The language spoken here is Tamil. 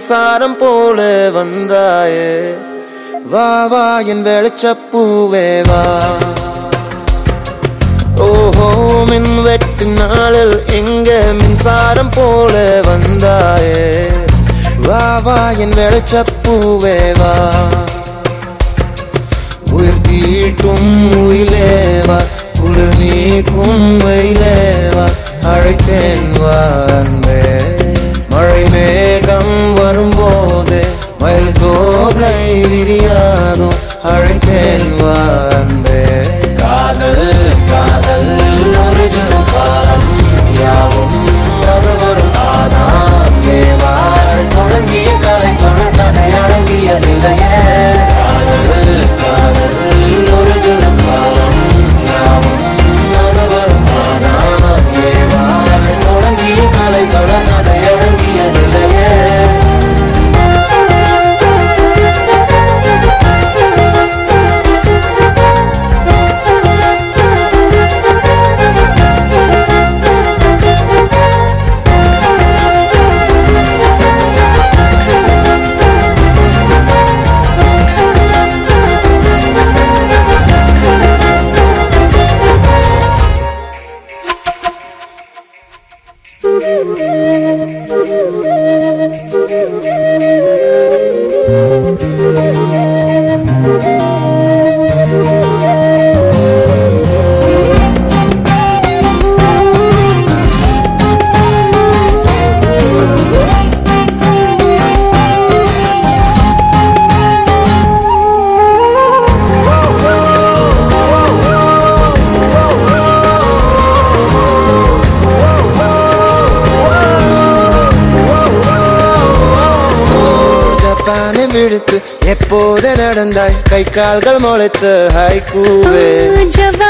மின்சாரம் போல வந்தாயே வா வா என் வெளிச்சப்பூவே வா ஓஹோ மின் வெட்டு நாளில் எங்க மின்சாரம் போல வந்தாயே வா வா என் வெளிச்சப்பூவே வா உயிர் தீட்டும் உயிலேவா குளிர் நீக்கும் வெயிலேவா அழைத்தேன் வா அன்பே மழை மேகம் வரும்போது மயில் தோகை விரியாதோ அழைத்தேன் வா அன்பே காதல் காதல் ஒரு காலம் யாவும் அது ஒரு ஆதாம் தேவாள் தொடங்கிய கலை தொடர்ந்ததை அடங்கிய நிலையே காதல் காதல் ஒரு காலம் யாவும் அது ஒரு ஆதாம் தேவாள் தொடங்கிய கலை தொடர்ந்ததை அடங்கிய நிலையே எப்போது நடந்தாய் கை கால்கள் முளைத்து ஹைக்கூவே ஜவா